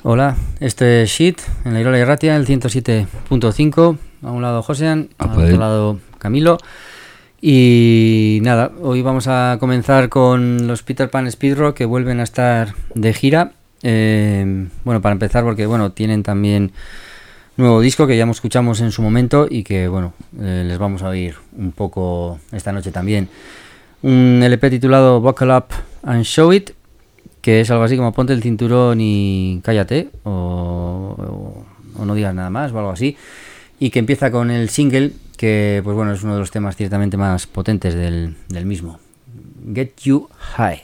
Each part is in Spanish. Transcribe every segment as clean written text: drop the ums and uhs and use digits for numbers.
Hola, este es Shit en la Irola Irratia, el 107.5. A un lado Josean, al otro lado Camilo. Y nada, hoy vamos a comenzar con los Peter Pan Speed Rock, que vuelven a estar de gira. Bueno, para empezar, porque bueno, tienen también nuevo disco que ya escuchamos en su momento y que bueno, les vamos a oír un poco esta noche también. Un LP titulado Buckle Up and Show It, que es algo así como ponte el cinturón y cállate, o no digas nada más, o algo así, y que empieza con el single, que pues bueno, es uno de los temas ciertamente más potentes del mismo, Get You High.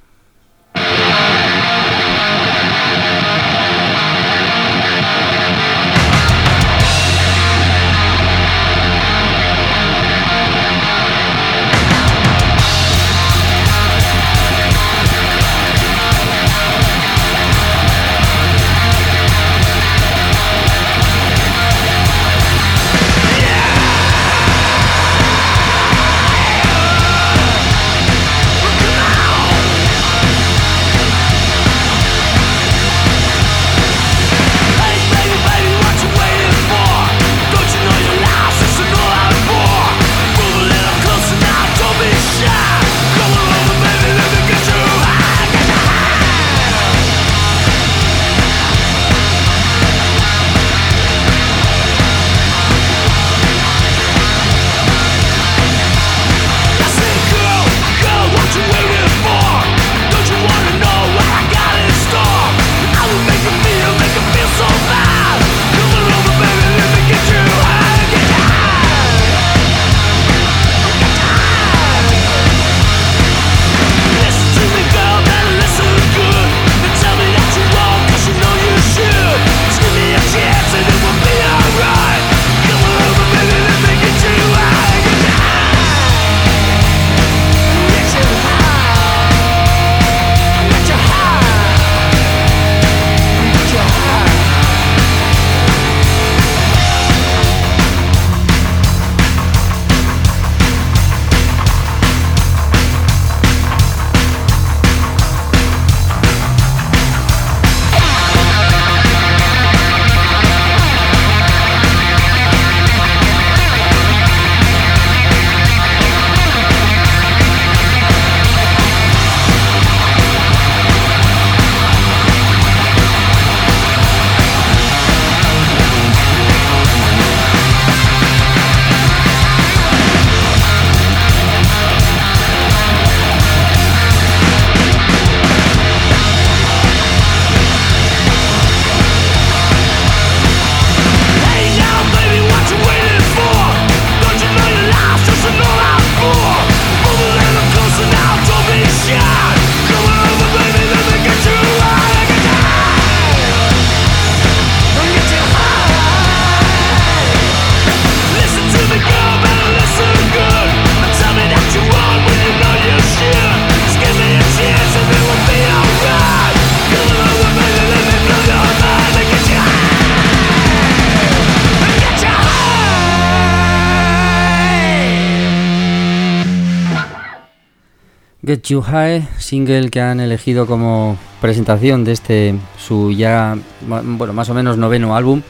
Get You High, single que han elegido como presentación de su ya, bueno, más o menos noveno álbum,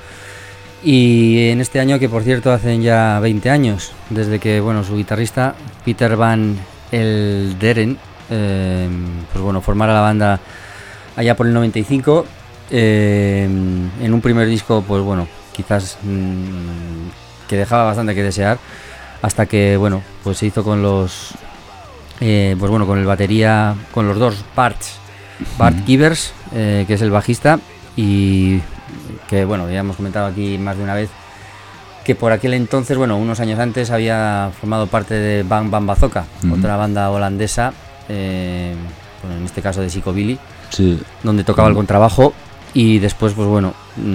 y en este año que por cierto hacen ya 20 años desde que bueno, su guitarrista Peter Van Elderen pues bueno, formara la banda allá por el 95. En un primer disco pues bueno, quizás que dejaba bastante que desear, hasta que bueno, pues se hizo con los pues bueno, con el batería, con los dos Bart Givers, que es el bajista, y que bueno, ya hemos comentado aquí más de una vez que por aquel entonces, bueno, unos años antes había formado parte de Bang Bang Bazooka, otra banda holandesa, bueno, en este caso de Psychobilly, sí, donde tocaba el contrabajo, y después pues bueno,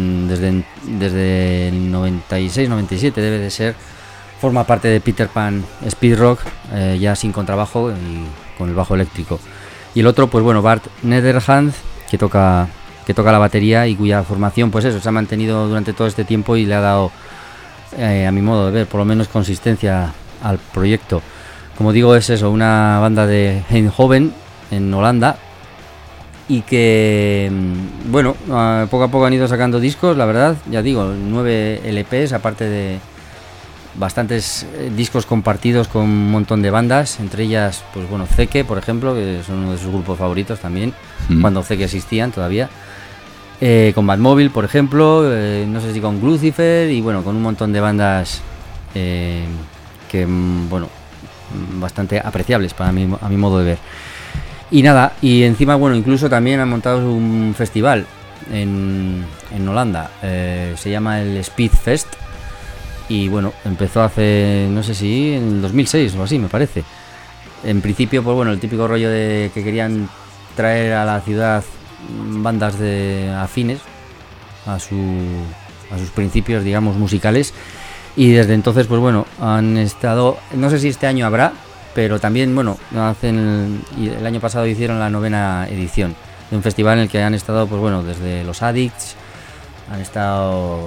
desde el 96-97 debe de ser, forma parte de Peter Pan Speed Rock, ya sin contrabajo y con el bajo eléctrico. Y el otro, pues bueno, Bart Nederhand, que toca la batería y cuya formación, pues eso, se ha mantenido durante todo este tiempo y le ha dado, a mi modo de ver, por lo menos consistencia al proyecto. Como digo, es eso, una banda de Eindhoven, en Holanda, y que, bueno, poco a poco han ido sacando discos, la verdad, ya digo, 9 LPs, aparte de bastantes discos compartidos con un montón de bandas, entre ellas, pues bueno, Zeke, por ejemplo, que son uno de sus grupos favoritos también, cuando Zeke existían todavía. Con Batmóvil, por ejemplo, no sé si con Lucifer, y bueno, con un montón de bandas que, bueno, bastante apreciables para mí, a mi modo de ver. Y nada, y encima, bueno, incluso también han montado un festival en Holanda, se llama el Speed Fest, y bueno, empezó hace, no sé si en el 2006 o así, me parece. En principio, pues bueno, el típico rollo de que querían traer a la ciudad bandas de afines a sus principios, digamos, musicales, y desde entonces, pues bueno, han estado, no sé si este año habrá, pero también, bueno, el año pasado hicieron la 9ª edición de un festival en el que han estado, pues bueno, desde los Addicts, han estado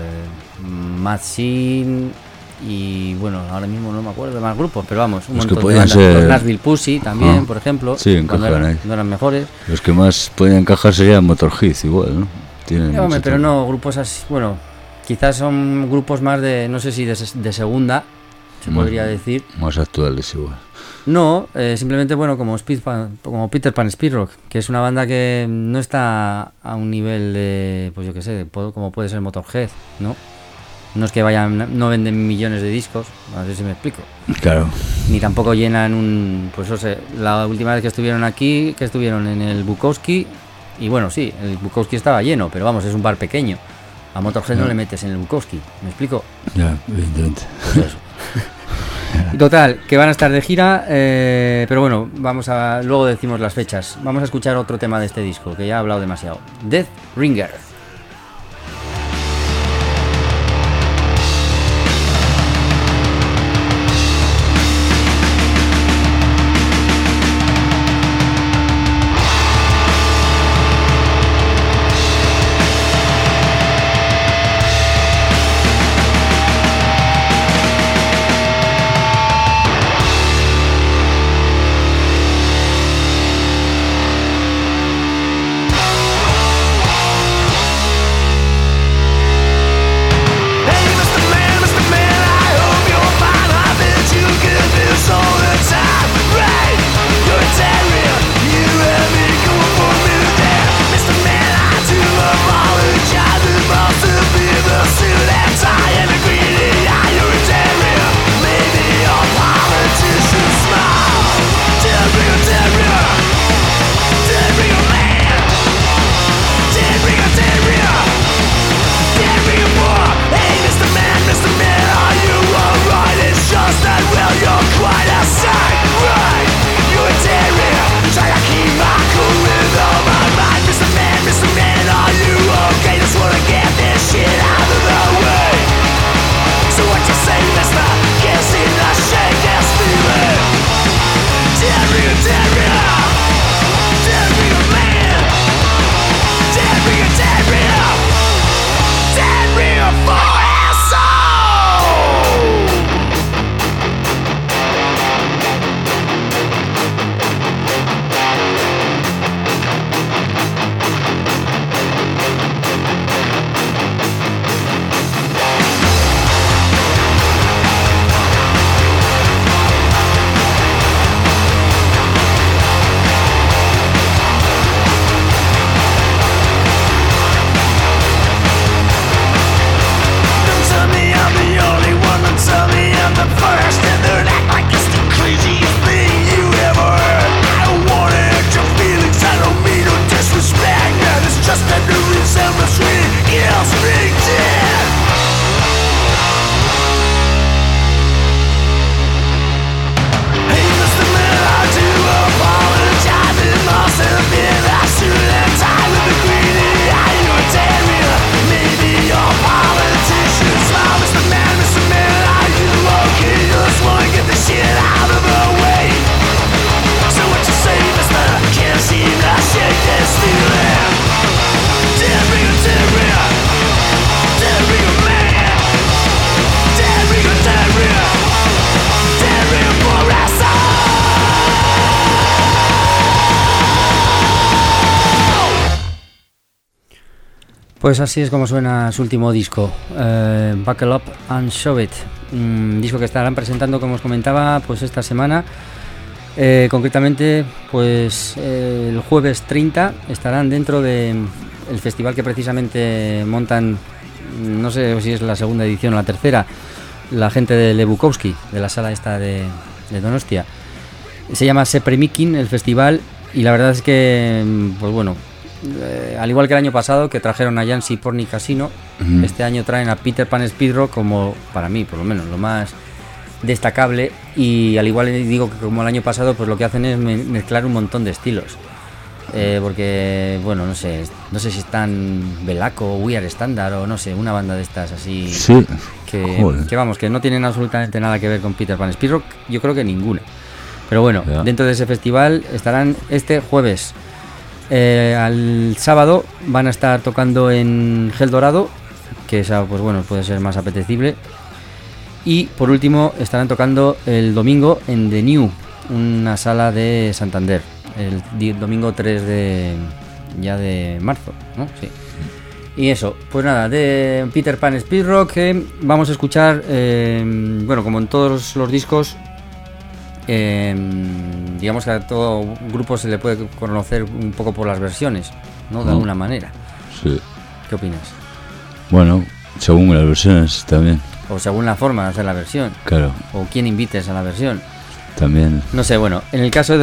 Machine, y bueno, ahora mismo no me acuerdo de más grupos, pero vamos, un montón de bandas. Los Nashville Pussy también, por ejemplo, sí, cuando no eran mejores. Los que más pueden encajar serían Motorhead igual, ¿no? Hombre, pero no grupos así, bueno, quizás son grupos más de, no sé si de segunda, se podría decir. Más actuales igual. No, simplemente, bueno, como como Peter Pan Speedrock, que es una banda que no está a un nivel de, pues yo qué sé, como puede ser Motorhead, ¿no? No es que no venden millones de discos, a ver si me explico. Claro. Ni tampoco llenan pues no sé, la última vez que estuvieron aquí, que estuvieron en el Bukowski, y bueno, sí, el Bukowski estaba lleno, pero vamos, es un bar pequeño. A Motorhead no le metes en el Bukowski, ¿me explico? Ya, evidentemente. Pues eso. Total, que van a estar de gira, pero bueno, luego decimos las fechas. Vamos a escuchar otro tema de este disco, que ya he hablado demasiado. Death Ringer. Pues así es como suena su último disco, Buckle Up and Show It, un disco que estarán presentando, como os comentaba, pues esta semana. Concretamente, pues el jueves 30 estarán dentro del festival que precisamente montan, no sé si es la segunda edición o la tercera, la gente de Le Bukowski, de la sala esta de Donostia. Se llama Sepremikin el festival, y la verdad es que, pues bueno, al igual que el año pasado, que trajeron a Yancy Porny Casino, este año traen a Peter Pan Speedrock como, para mí por lo menos, lo más destacable. Y al igual digo que como el año pasado, pues lo que hacen es mezclar un montón de estilos, porque bueno, no sé si están Belaco, We Are Standard o no sé, una banda de estas así, Sí. que vamos, que no tienen absolutamente nada que ver con Peter Pan Speedrock, yo creo que ninguna. Pero bueno, Ya. Dentro de ese festival estarán este jueves. Al sábado van a estar tocando en Gel Dorado, que esa, pues bueno, puede ser más apetecible. Y por último estarán tocando el domingo en The New, una sala de Santander, el domingo 3 de marzo, ¿no? Sí. Y eso, pues nada, de Peter Pan Speedrock, que vamos a escuchar, bueno, como en todos los discos, digamos que a todo grupo se le puede conocer un poco por las versiones, ¿no? De alguna manera. Sí. ¿Qué opinas? Bueno, según las versiones también. O según la forma de hacer la versión, Claro, o quién invites a la versión. también. No sé, bueno, en el caso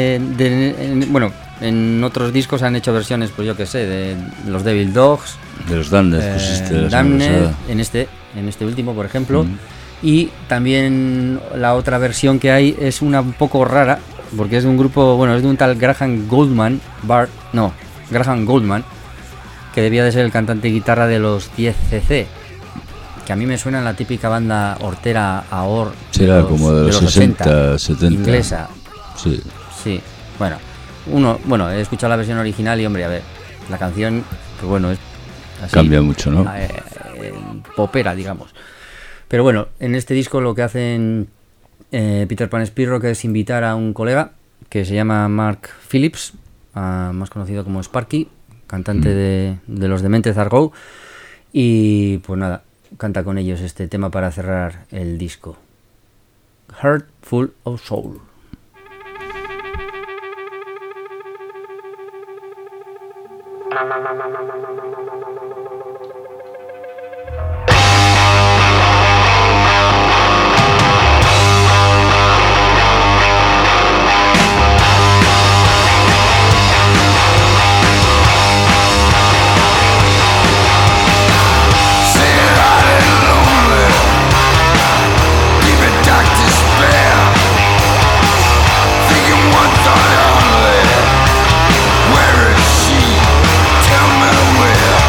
bueno, en otros discos han hecho versiones, pues yo que sé, de los Devil Dogs, De los Damned pusiste la semana Damned, pasada. en este último, por ejemplo. Y también la otra versión que hay es una un poco rara, porque es de un grupo, bueno, es de un tal Graham Goldman, Graham Goldman, que debía de ser el cantante y guitarra de los 10cc, que a mí me suena en la típica banda hortera AOR, Será como de los 60, 70. inglesa. Sí. Sí, bueno, he escuchado la versión original y, hombre, a ver, la canción, que bueno, es así, Cambia mucho, ¿no? popera, digamos. Pero bueno, en este disco lo que hacen Peter Pan Speedrock es invitar a un colega que se llama Mark Phillips, más conocido como Sparky, cantante de los Dementes Argo, y pues nada, canta con ellos este tema para cerrar el disco, Heart Full of Soul. Where is she? Tell me where.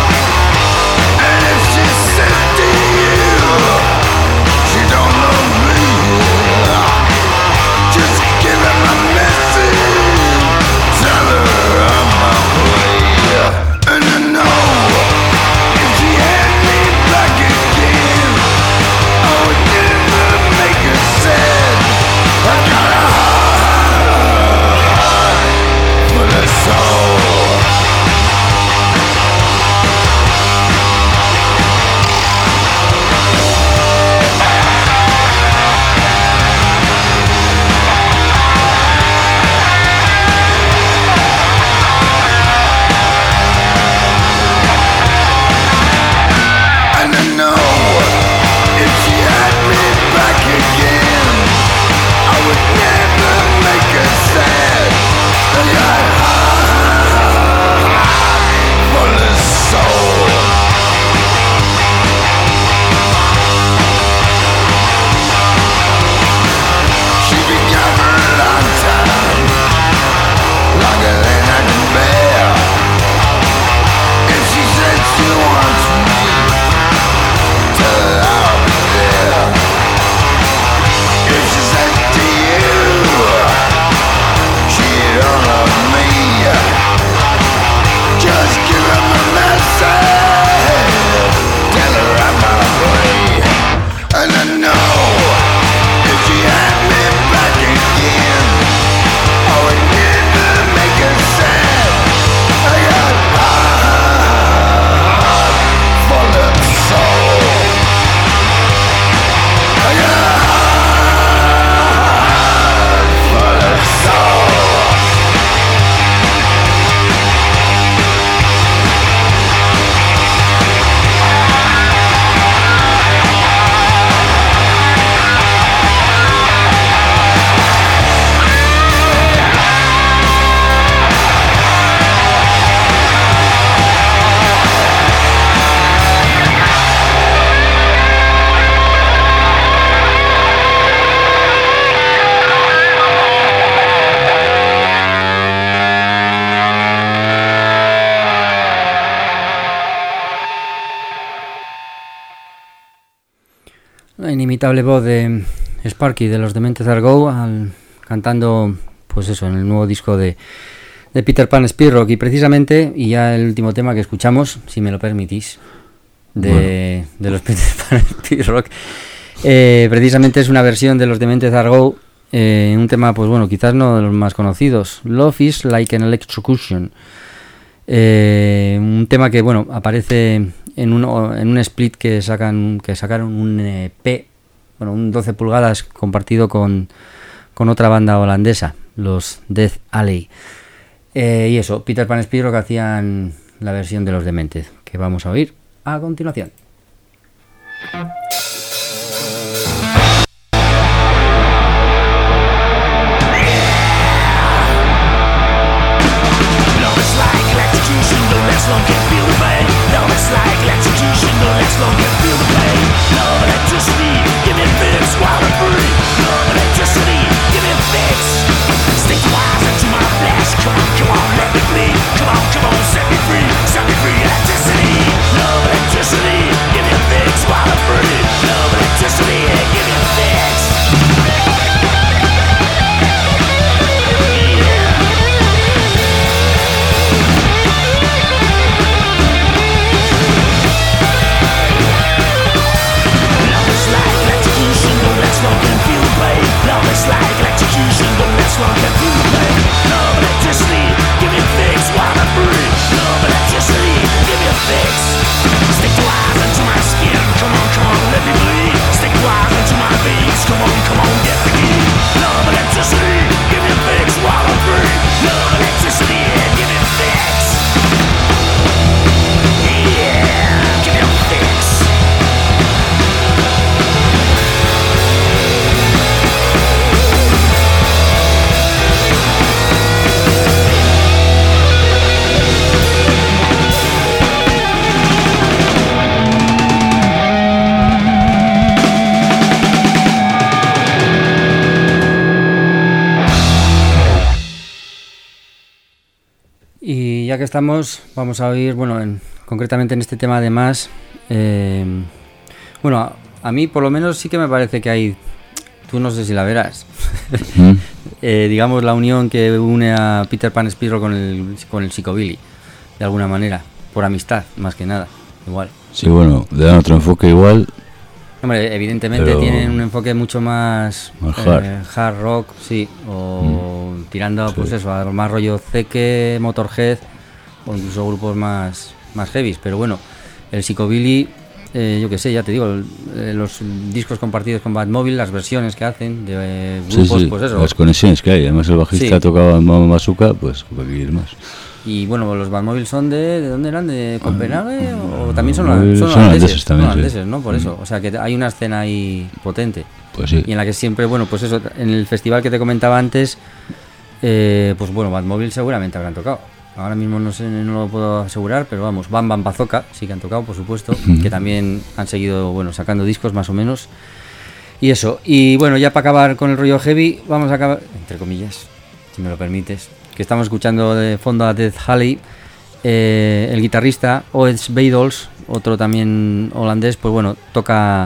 inevitable voz de Sparky de los Demented Are Go cantando, pues eso, en el nuevo disco de Peter Pan Spirrock. Y precisamente, y ya el último tema que escuchamos, si me lo permitís, de los Peter Pan Spirrock, precisamente es una versión de los Demented Are Go, un tema, pues bueno, quizás no de los más conocidos, Love is Like an Electrocution. Un tema que, bueno, aparece en un split que sacaron un EP, bueno, un 12 pulgadas compartido con otra banda holandesa, los Death Alley. Y eso, Peter Pan Spirrock hacían la versión de los Demented, que vamos a oír a continuación. Less long can feel the pain. No, it's like electrocution. The less long can feel the pain. No electricity, give me fix while I'm free. No electricity, give me fix. Stick your eyes into my flesh. Come on, let me bleed. Come on, set me free. Set me free, electricity. No electricity, give me fix while I'm free. No electricity, give me fix. It's like electrocution, the next one can feel the pain. No electricity, give me a fix while I'm free. No electricity, give me a fix. Stick your eyes into my skin. Come on, let me bleed. Stick your eyes into my veins. Come on, get the key. No electricity, give me a fix while I'm free. No electricity, give me a fix. Yeah, give me a fix. Y ya que estamos, vamos a oír, bueno, concretamente en este tema además, bueno, a mí por lo menos sí que me parece que hay, tú no sé si la verás, digamos la unión que une a Peter Pan Spirrock con el Psychobilly, de alguna manera, por amistad, más que nada, igual. Sí, bueno, le dan otro enfoque igual. Hombre, evidentemente pero tienen un enfoque mucho más hard rock, sí, o tirando, sí, pues eso, a más rollo Zeke, Motorhead, o incluso grupos más heavies, pero bueno, el Psychobilly, yo que sé, ya te digo, los discos compartidos con Batmobile, las versiones que hacen de grupos, sí, pues eso. las conexiones que hay, además el bajista tocaba en Mama Bazooka, pues para que ir más. Y bueno, los Batmobile son ¿de dónde eran? ¿De Copenhague? ¿O también son holandeses también, holandeses, ¿no? Por eso, o sea que hay una escena ahí potente. Pues sí. Y en la que siempre, bueno, pues eso, en el festival que te comentaba antes, pues bueno, Batmobile seguramente habrán tocado. Ahora mismo no sé, no lo puedo asegurar, pero vamos, Bam Bam Bazooka sí que han tocado, por supuesto, que también han seguido, bueno, sacando discos más o menos. Y eso, y bueno, ya para acabar con el rollo heavy, vamos a acabar, entre comillas, si me lo permites, que estamos escuchando de fondo a Death Alley, el guitarrista Oeds Beidels, otro también holandés, pues bueno, tocaba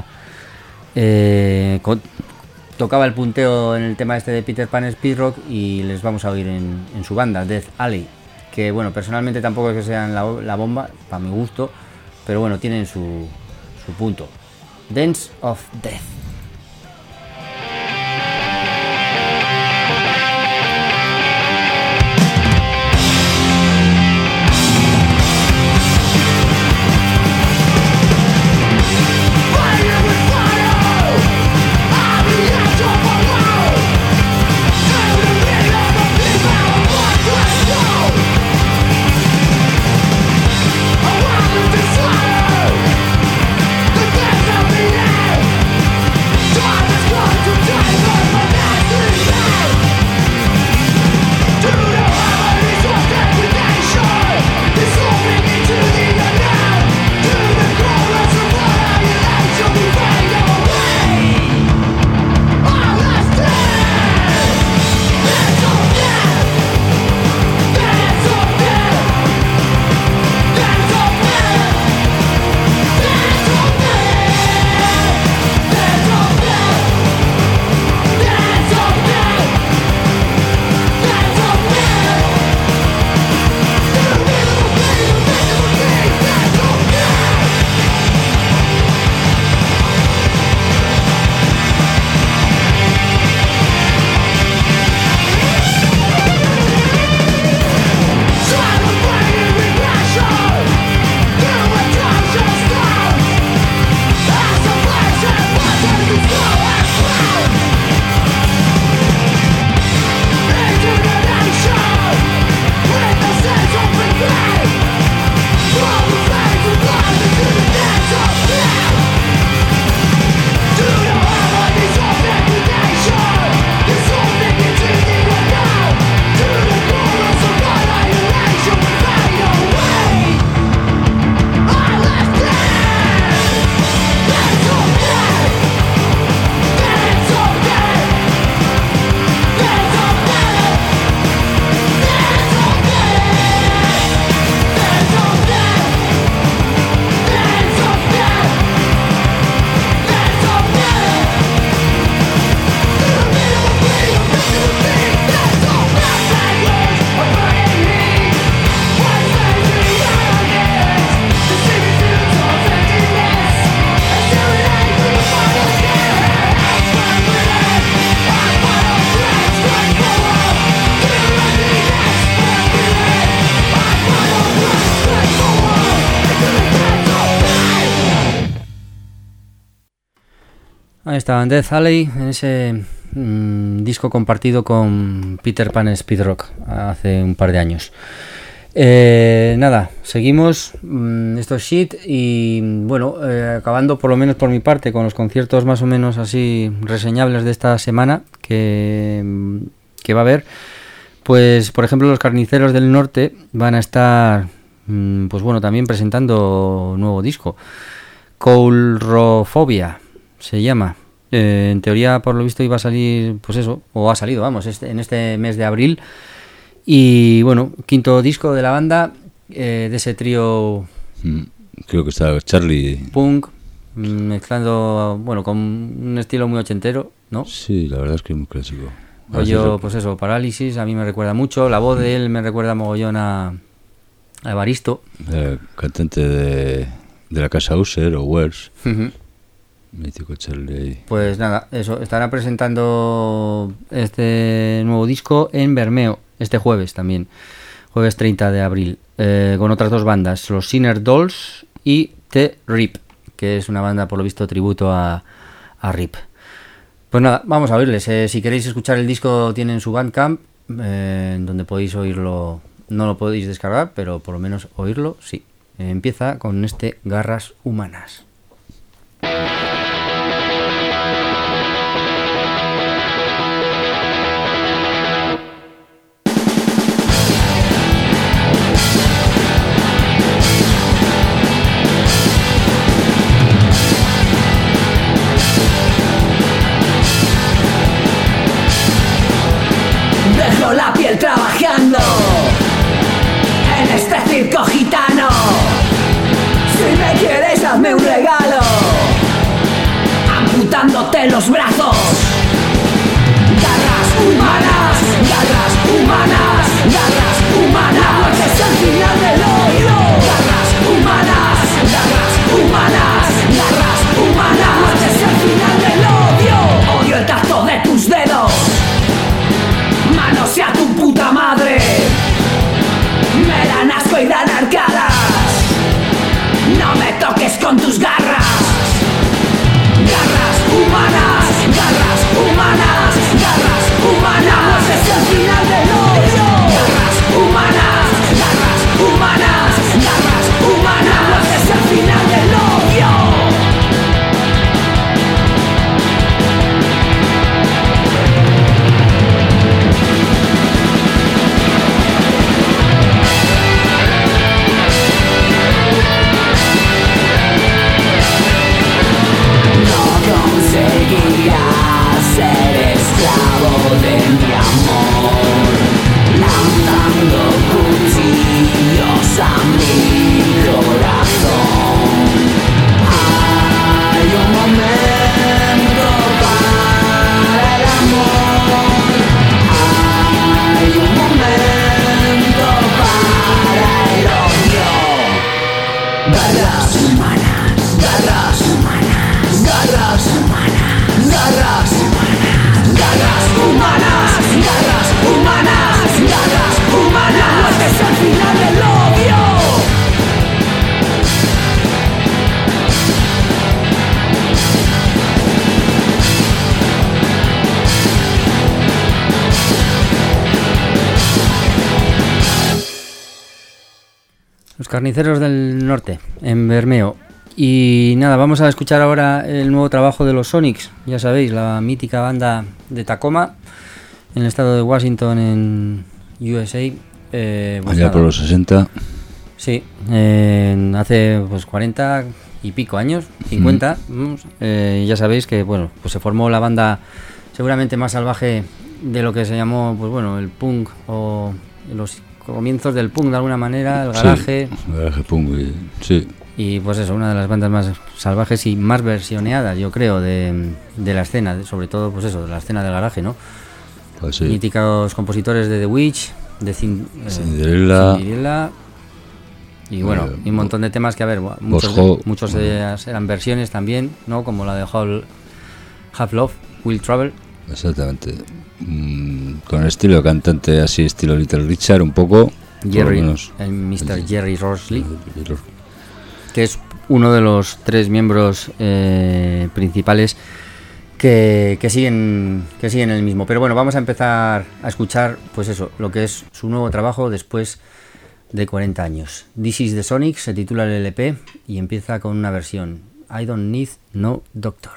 el punteo en el tema este de Peter Pan Spirrock y les vamos a oír en su banda, Death Alley, que bueno, personalmente tampoco es que sean la bomba, para mi gusto, pero bueno, tienen su punto. Dance of Death. I Ahí estaban Death Alley en ese disco compartido con Peter Pan Speed Rock hace un par de años. Nada, seguimos. Esto es Shit. Y bueno, acabando por lo menos por mi parte con los conciertos más o menos así reseñables de esta semana que va a haber. Pues por ejemplo los Carniceros del Norte van a estar pues bueno, también presentando nuevo disco. Coulrophobia se llama. En teoría, por lo visto, iba a salir, pues eso, o ha salido, vamos, en este mes de abril. Y bueno, quinto disco de la banda, de ese trío. Creo que está Charlie. Punk, mezclando, bueno, con un estilo muy ochentero, ¿no? Sí, la verdad es que es muy clásico. Yo, pues eso, Parálisis, a mí me recuerda mucho. La voz de él me recuerda mogollón a Evaristo. Cantante de la casa User o Wells. Mítico Charlie. Pues nada, eso, estará presentando este nuevo disco en Bermeo este jueves también, jueves 30 de abril, con otras dos bandas, los Sinner Dolls y The Rip, que es una banda por lo visto tributo a Rip. Pues nada, vamos a oírles. Si queréis escuchar el disco tienen su Bandcamp, donde podéis oírlo, no lo podéis descargar, pero por lo menos oírlo sí. Empieza con este Garras Humanas. Dejo la piel trabajando en este circo gitano. Si me quieres hazme un regalo, amputándote los brazos. Garras humanas, garras humanas, garras humanas. La muerte es el final del odio. Garras humanas, garras humanas, garras humanas. La muerte es el final del odio. Odio el tacto de tus dedos. Manos a tu puta madre. Me dan asco y dan arcadas. No me toques con tus garras. Garras humanas, garras humanas, garras humanas. No es el final del odio. Garras humanas, garras humanas, garras humanas. No es el final del odio. Conseguirás ser esclavo de mi amor, lanzando cuchillos a mi corazón. Hay un momento para el amor, hay un momento para el odio. Garras humanas, garras humanas, garras humanas, garras humanas, garras humanas, garras humanas, garras humanas. La muerte es el final del odio. Los Carniceros del Norte, en Bermeo. Y nada, vamos a escuchar ahora el nuevo trabajo de los Sonics, ya sabéis, la mítica banda de Tacoma, en el estado de Washington, en USA. Pues allá por los 60. Sí, hace pues 40 y pico años, 50. Ya sabéis que bueno, pues se formó la banda seguramente más salvaje de lo que se llamó, pues bueno, el punk o los comienzos del punk de alguna manera, el garaje. Sí, el garaje punk, sí. Y pues eso, una de las bandas más salvajes y más versioneadas, yo creo, de la escena, sobre todo pues eso, de la escena del garaje, ¿no? Pues sí. Míticos compositores de The Witch, de Cinderella, y bueno, y un montón de temas que, a ver, muchos de ellas eran versiones también, ¿no? Como la de Have Love, Will Travel. Exactamente. Con el estilo de cantante así, estilo Little Richard, un poco. Jerry, el Mr. Jerry Rosley, que es uno de los tres miembros principales que siguen el mismo. Pero bueno, vamos a empezar a escuchar, pues eso, lo que es su nuevo trabajo después de 40 años. This is the Sonics, se titula el LP y empieza con una versión, I Don't Need No Doctor.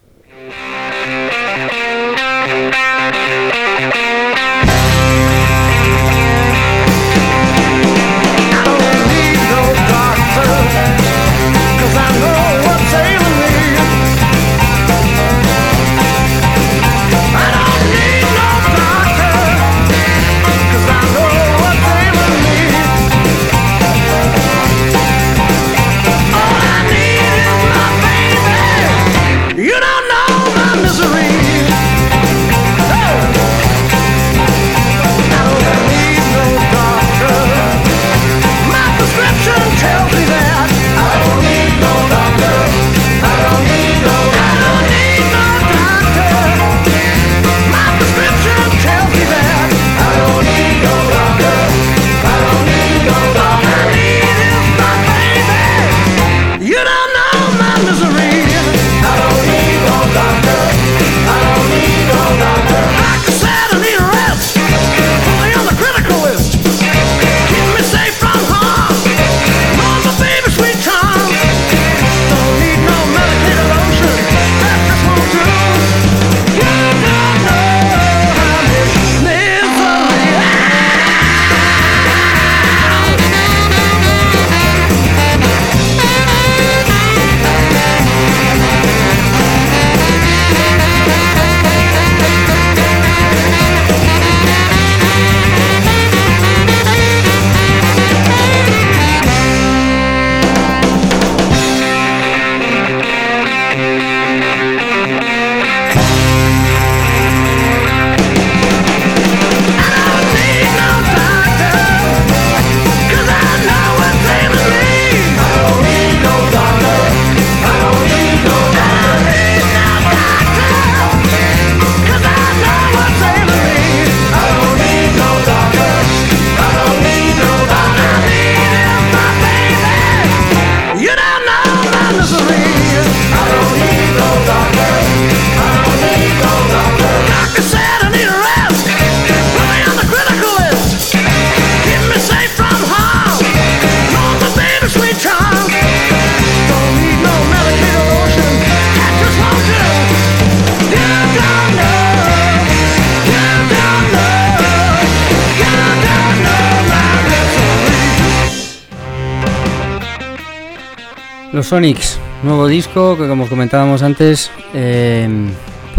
Los Sonics, nuevo disco que como comentábamos antes, hay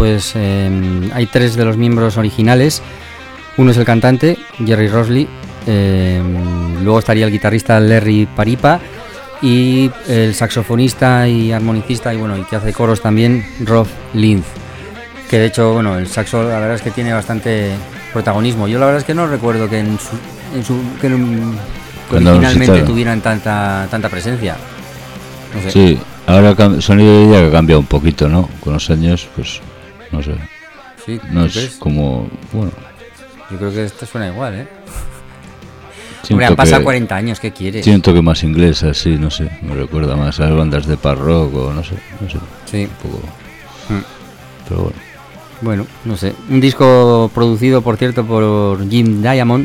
3 de los miembros originales. Uno es el cantante, Jerry Rosley, luego estaría el guitarrista Larry Paripa y el saxofonista y armonicista y que hace coros también, Rob Linz, que de hecho el saxo la verdad es que tiene bastante protagonismo. Yo la verdad es que no recuerdo que originalmente tuvieran tanta presencia. No sé. Sí, ahora el sonido ya ha cambiado un poquito, ¿no? Con los años, pues, no sé. Sí, no es como, Yo creo que esto suena igual, ¿eh? Hombre, han pasado 40 años, ¿qué quieres? Tiene un toque más inglés, así, no sé. Me recuerda más a las bandas de punk rock o no sé. Sí. Un poco. Pero bueno. Bueno, no sé. Un disco producido, por cierto, por Jim Diamond,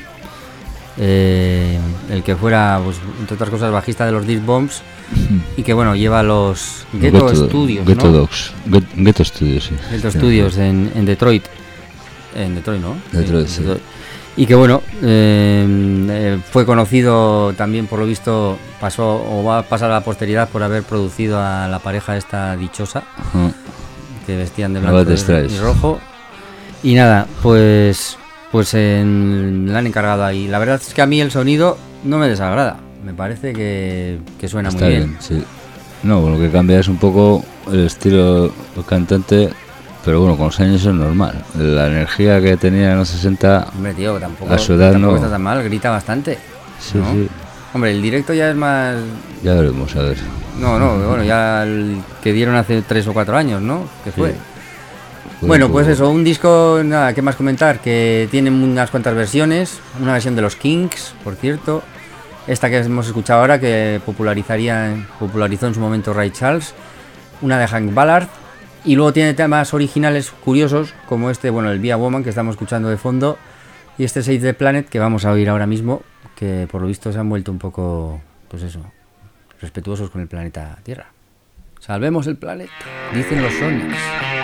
el que fuera, pues, entre otras cosas, bajista de los Dirt Bombs. Y que lleva los Ghetto Studios, Ghetto ¿no? Dogs, Ghetto Studios, sí. Ghetto Studios en Detroit. En Detroit, ¿no? Detroit, sí. Y que fue conocido también, por lo visto, pasó o va a pasar a la posteridad por haber producido a la pareja esta dichosa, que vestían de blanco y rojo. Y nada, pues le han encargado ahí. La verdad es que a mí el sonido no me desagrada. Me parece que suena está muy bien. Sí. No, lo que cambia es un poco el estilo del cantante, pero con los años es normal. La energía que tenía en los 60, hombre, tío, tampoco a su edad tampoco está tan mal, grita bastante. Sí, ¿no? sí. Hombre, el directo ya es más... Ya veremos, a ver. No, ya el que dieron hace 3 o 4 años, ¿no? Que fue. Sí. Bueno, pues eso, un disco, nada, ¿qué más comentar? Que tiene unas cuantas versiones, una versión de los Kinks, por cierto, esta que hemos escuchado ahora, que popularizó en su momento Ray Charles, una de Hank Ballard Y luego tiene temas originales curiosos, como este, bueno, el Via Woman que estamos escuchando de fondo, y este Save the Planet que vamos a oír ahora mismo, que por lo visto se han vuelto un poco, pues eso, respetuosos con el planeta Tierra. Salvemos el planeta, dicen los Sonics.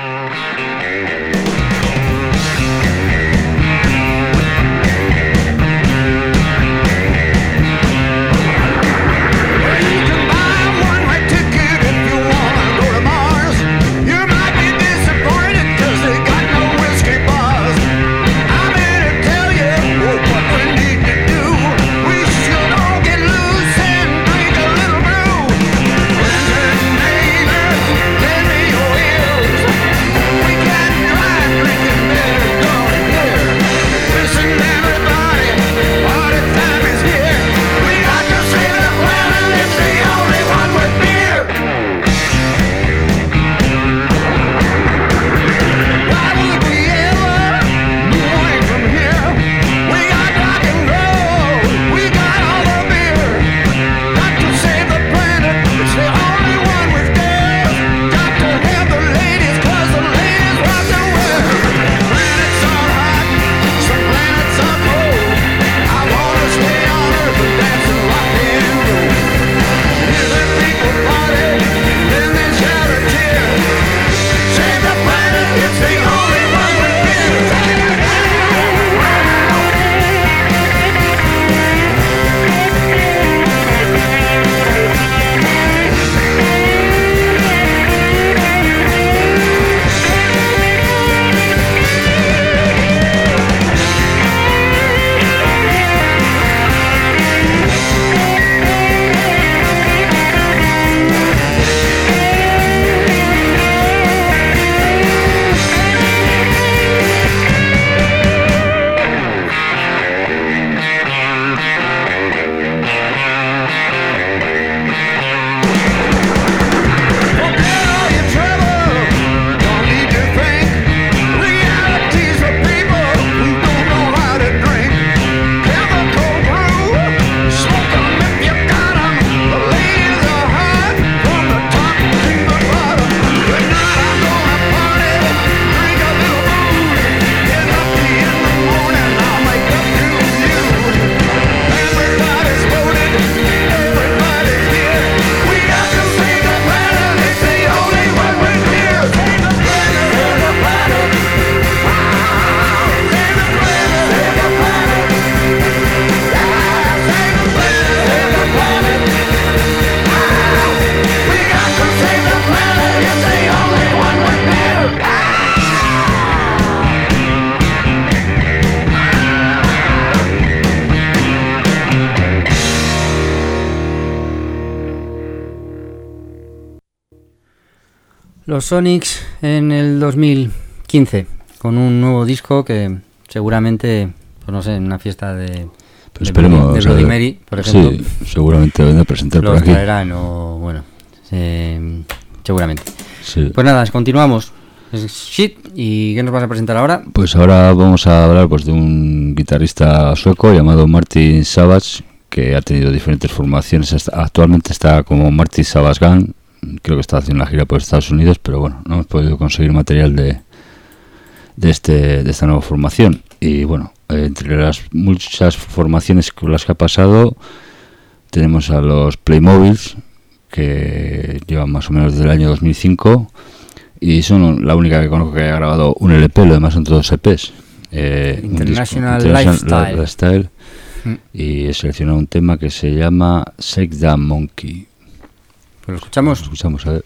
Los Sonics en el 2015 con un nuevo disco que seguramente, pues no sé, en una fiesta de Bloody Mary, por ejemplo. Sí, seguramente van a presentar por aquí. Los traerán o, bueno, seguramente. Sí. Pues nada, continuamos. Shit, ¿y qué nos vas a presentar ahora? Pues ahora vamos a hablar pues de un guitarrista sueco llamado Martin Savage, que ha tenido diferentes formaciones. Actualmente está como Martin Savage Gang. Creo que está haciendo la gira por Estados Unidos, pero bueno, no hemos podido conseguir material de esta nueva formación. Y bueno, entre las muchas formaciones con las que ha pasado, tenemos a los Playmobiles, que llevan más o menos desde el año 2005, y son la única que conozco que haya grabado un LP, lo demás son todos EPs. International Lifestyle. Y he seleccionado un tema que se llama Shake That Monkey. Pues lo escuchamos. Lo escuchamos, a ver.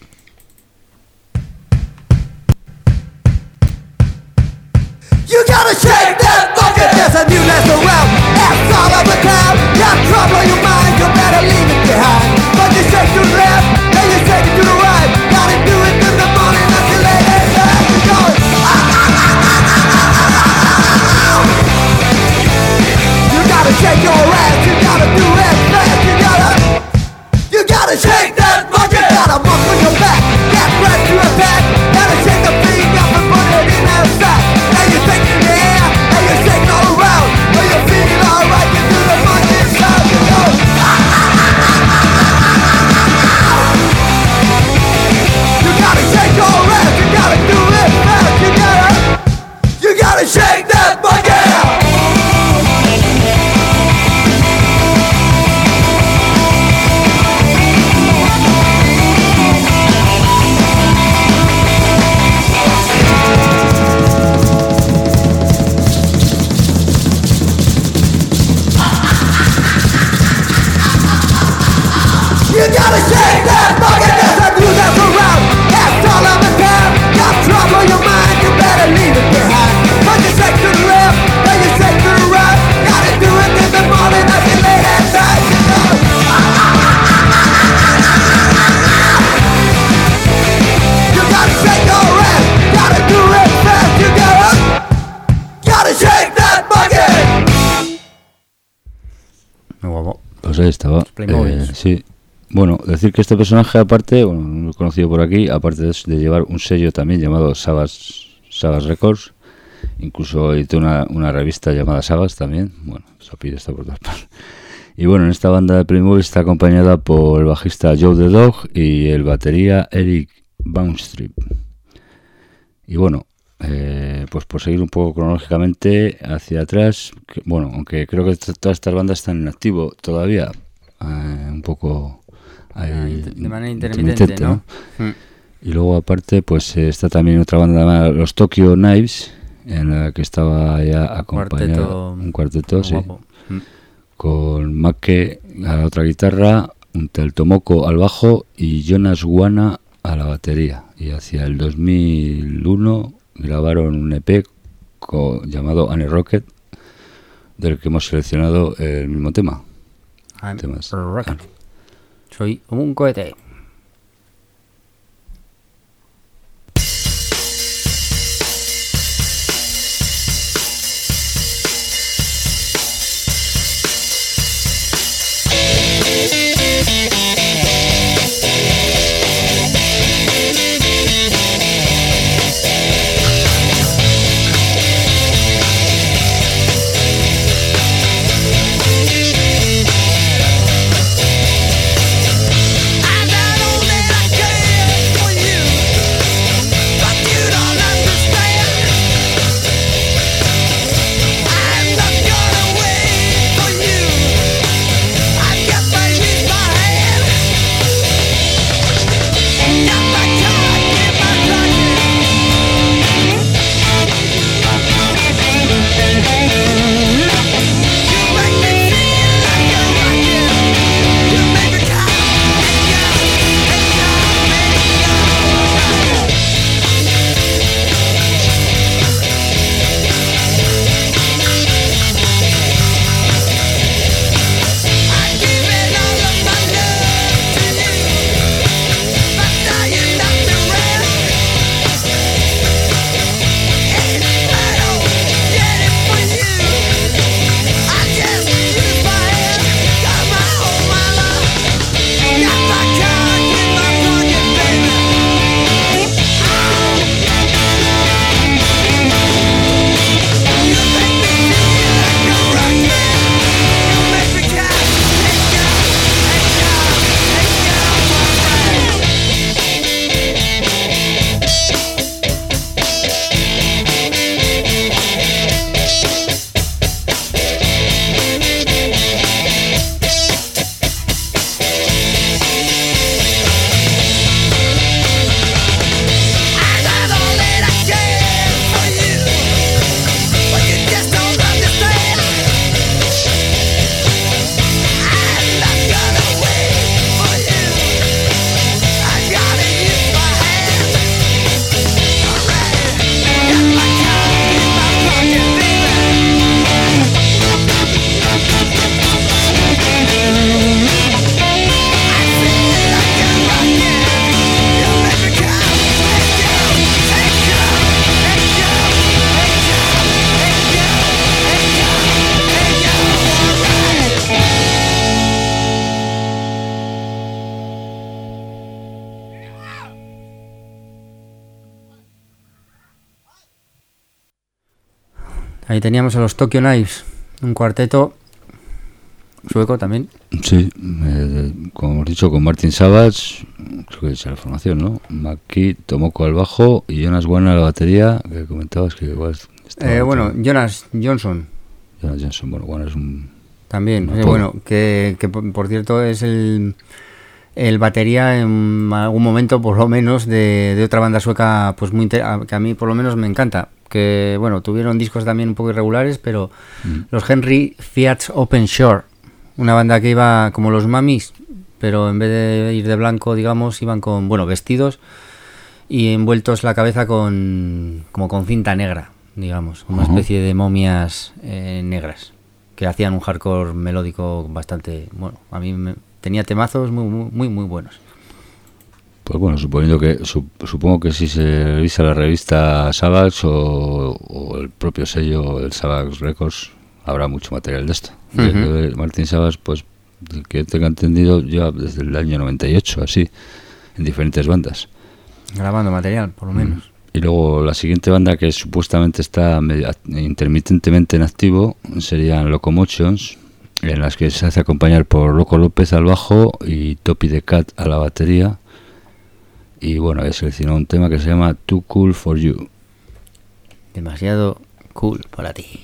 You gotta shake that bucket. There's a new national realm. That's all of the cloud. Got trouble in your mind. You better leave it behind. But you shake to the left, then you shake it to the right. Gotta do it in the morning until late at night. You're going. You gotta shake your ass. You gotta do it fast. You gotta shake that bucket. Gotta move on your back. Get ready to attack. Gotta shake the thing up and put it in that sack. And you take it in the air, and you shake shake that bucket. You gotta shake that bucket. There's a glue that's around. That's all of the time. Got trouble in your mind, you better leave it behind. But you shake to the left, then you shake to the right. Gotta do it in the morning as you late at night. You gotta shake your ass. Gotta do it fast. You gotta shake that bucket. Muy guapo. Pues ahí estaba. Playmobil. Sí. Bueno, decir que este personaje aparte, bueno, lo he conocido por aquí, aparte de llevar un sello también llamado Savas Records, incluso editó una revista llamada Savas también, bueno, Sapir está por todas partes. Y bueno, en esta banda de Playmobil está acompañada por el bajista Joe the Dog y el batería Eric Baumstrip. Y bueno, pues por seguir un poco cronológicamente hacia atrás, bueno, aunque creo que todas estas bandas están en activo todavía, un poco de manera intermitente, ¿no? Y luego aparte pues está también otra banda llamada los Tokyo Knives, en la que estaba ya acompañado un cuarteto sí, con Make a la otra guitarra, un Tel Tomoko al bajo y Jonas Wana a la batería. Y hacia el 2001 grabaron un EP llamado Anne Rocket, del que hemos seleccionado el mismo tema. Rocket. Soy un cohete. Ahí teníamos a los Tokyo Knives, un cuarteto sueco también. Sí, como hemos dicho, con Martin Savage, creo que es la formación, ¿no? Maki Tomoko al bajo y Jonas Wana a la batería, que comentabas que igual Bueno, Jonas Johnson. Jonas Johnson, bueno, es un... También, un bueno, que por cierto es el batería en algún momento, por lo menos, de otra banda sueca, pues que a mí por lo menos me encanta. Que bueno, tuvieron discos también un poco irregulares, pero los Henry Fiat's Open Shore, una banda que iba como los Mamis, pero en vez de ir de blanco, digamos, iban con, bueno, vestidos y envueltos la cabeza como con cinta negra, digamos, una especie de momias negras, que hacían un hardcore melódico bastante, bueno, a mí tenía temazos muy buenos. Pues bueno, supongo que si se revisa la revista Savax o el propio sello, el Savax Records, habrá mucho material de esto. Martin Savax, pues, que tenga entendido, ya desde el año 98, así, en diferentes bandas. Grabando material, por lo menos. Y luego la siguiente banda que supuestamente está intermitentemente en activo serían Locomotions, en las que se hace acompañar por Loco López al bajo y Topi the Cat a la batería. Y bueno, he seleccionado un tema que se llama Too Cool for You. Demasiado cool para ti.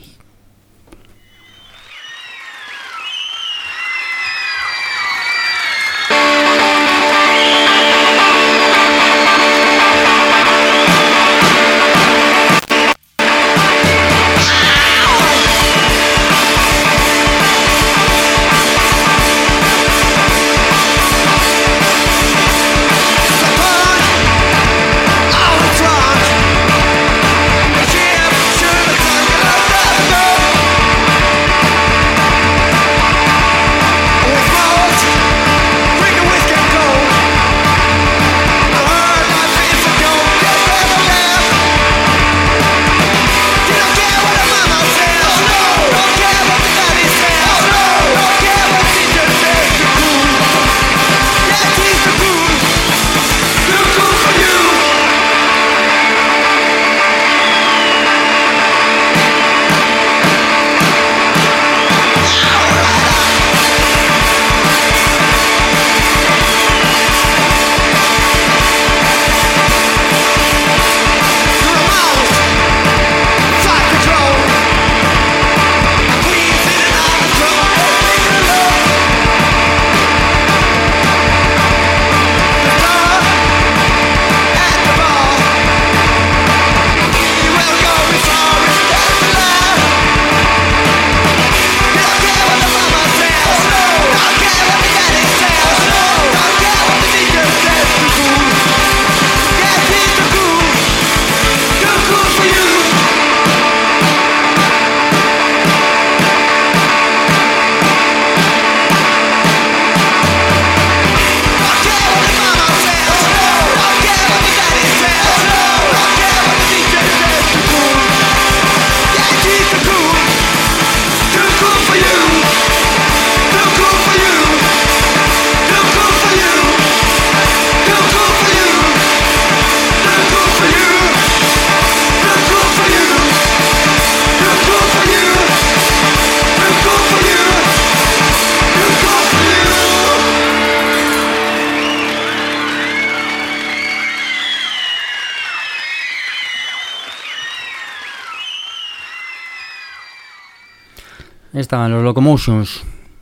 Estaban los Locomotions,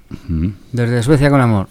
desde Suecia con amor.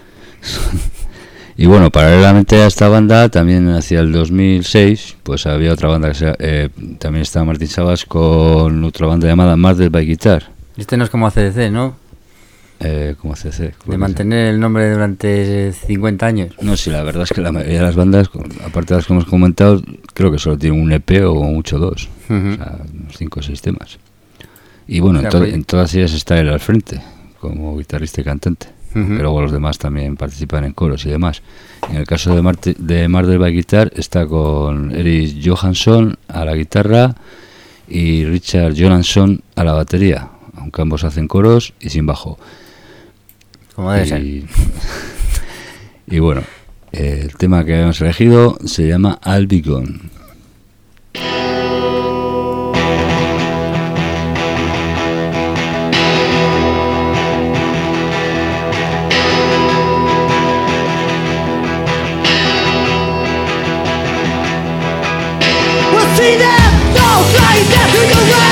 Y bueno, paralelamente a esta banda, también hacia el 2006, pues había otra banda que también estaba Martin Savax con otra banda llamada Murder by Guitar. Este no es como ACDC, ¿no? Como ACDC. De mantener el nombre durante 50 años. No, sí, la verdad es que la mayoría de las bandas, aparte de las que hemos comentado, creo que solo tienen un EP o mucho dos. O sea, unos 5 o 6 temas. Y bueno, o sea, en todas ellas está él al frente, como guitarrista y cantante. Pero luego los demás también participan en coros y demás. En el caso de Murder by Guitar está con Eric Johansson a la guitarra y Richard Johansson a la batería, aunque ambos hacen coros y sin bajo. Como debe ser. Y bueno, el tema que hemos elegido se llama I'll Be Gone. See them, no flying death through the way.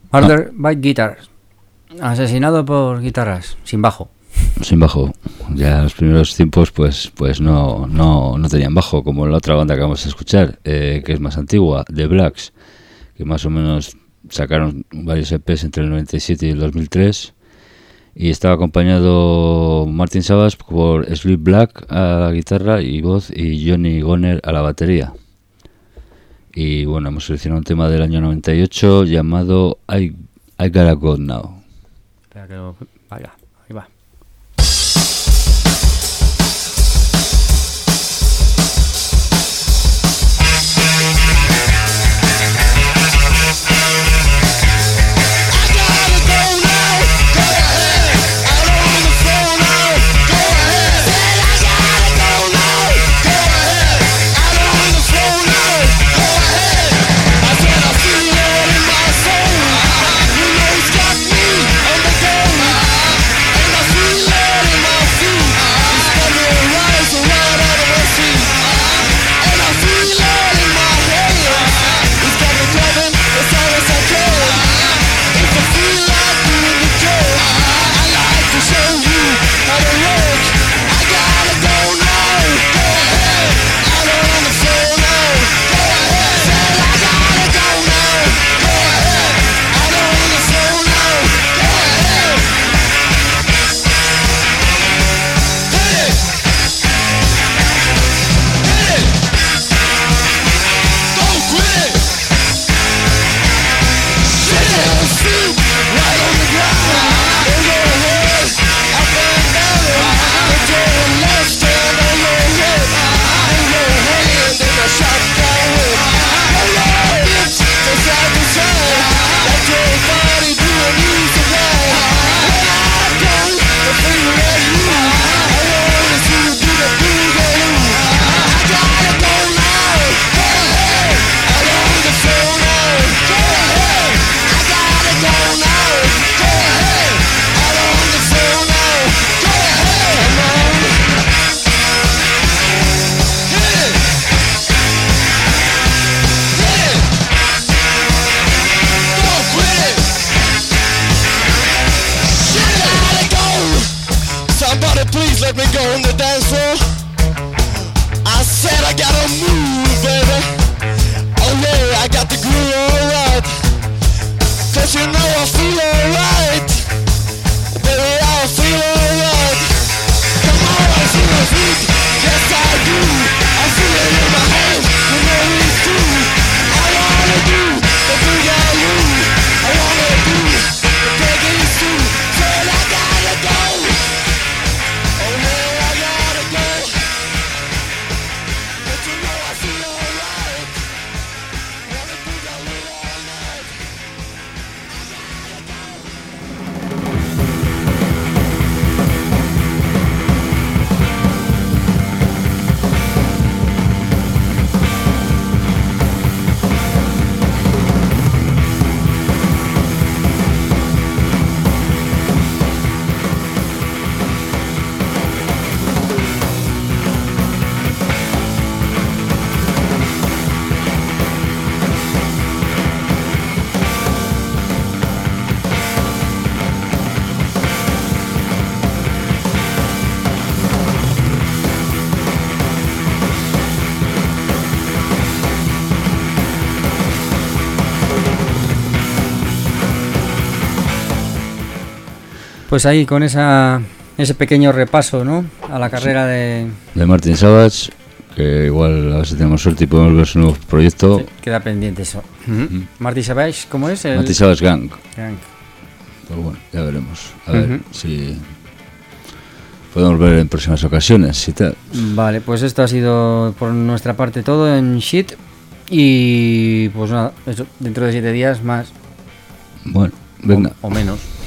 Murder by Guitars. Asesinado por guitarras, sin bajo. Sin bajo. Ya en los primeros tiempos pues no tenían bajo, como la otra banda que vamos a escuchar, que es más antigua, The Blacks, que más o menos sacaron varios EPs entre el 97 y el 2003, y estaba acompañado Martin Savage por Sleep Black a la guitarra y voz y Johnny Goner a la batería. Y bueno, hemos seleccionado un tema del año 98 llamado I Gotta Go Now. Espera que lo... Vaya, ahí va. Pues ahí con ese pequeño repaso, ¿no?, a la carrera de Martin Savage, que igual a ver si tenemos suerte y podemos ver su nuevo proyecto. Sí, queda pendiente eso. Martin Savage, ¿cómo es? Martin Savage Gang. Gang. Pues bueno, ya veremos. A ver si podemos ver en próximas ocasiones y tal. Vale, pues esto ha sido por nuestra parte todo en Shit. Y pues nada, eso, dentro de 7 días más. Bueno, venga. O menos.